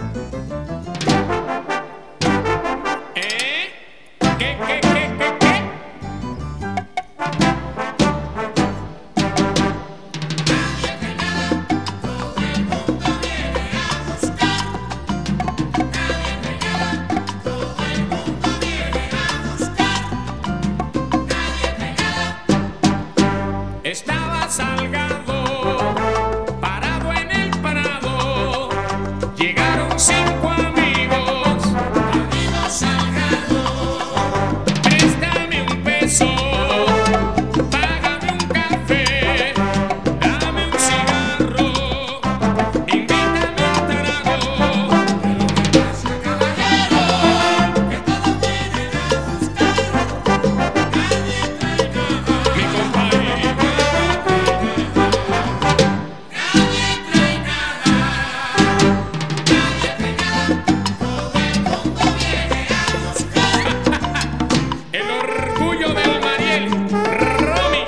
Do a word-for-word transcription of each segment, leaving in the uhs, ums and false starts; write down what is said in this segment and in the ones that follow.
¿Eh? ¿Qué, qué, qué, qué, qué? Estaba Salgado parado en el prado, llegaron cinco amigos. Amigo Salgado, préstame un peso, págame un café, dame un cigarro, invítame un trago. Pero qué pasa, caballero, que todos vienen a buscar, nadie trae nada. Mi compadre. El orgullo del Mariel, Romy.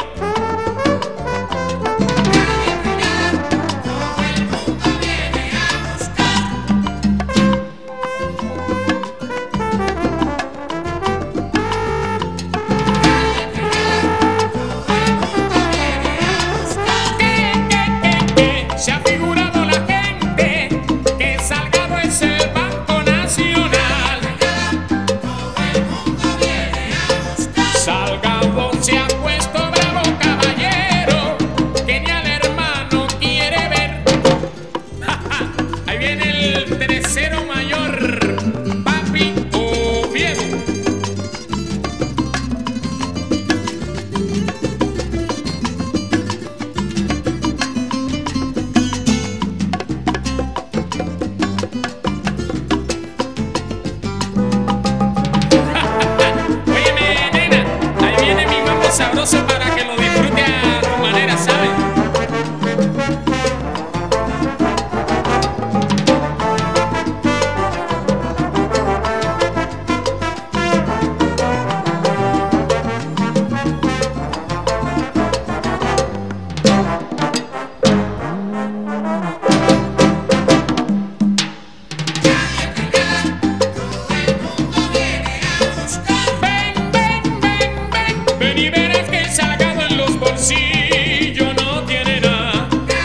¿Qué, qué, qué, qué? Se ha figurado la gente que Salgado es el Banco Nacional. Salgado se ha puesto bravo, caballero, que ni al hermano quiere ver. Ahí viene el tercero mayor, Papi Oviedo. Óyeme, nena, ahí viene mi mambo sabroso para que lo disfrute a tu manera, ¿sabes? Ven, ven, ven, ven, ven y verás que Salgado en los bolsillos no tiene nada.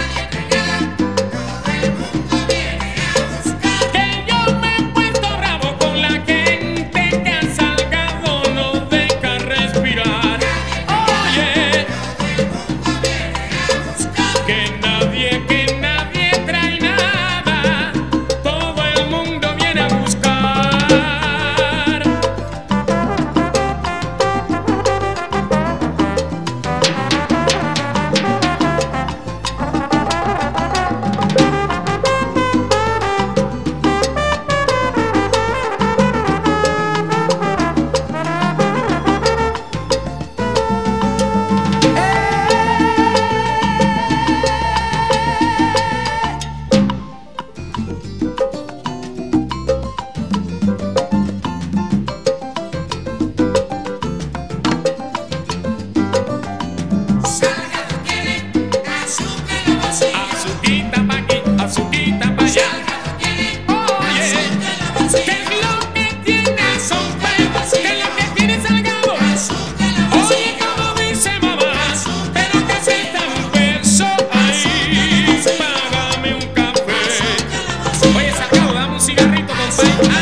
Que yo me he puesto bravo con la gente que a Salgado no deja respirar. Oye, que nadie, que nadie trae nada, todo el mundo viene a buscar. Salgado quiere azúcar en los bolsillos. Azuquita pa' aquí, azuquita pa' allá. Oye, ¿qué es lo que tiene son huevos? ¿Qué es lo que tiene Salgado? Oye, como dice mamá, pero que acepta un peso ahí, págame un café. Oye, Salgado, dame un cigarrito, compadre.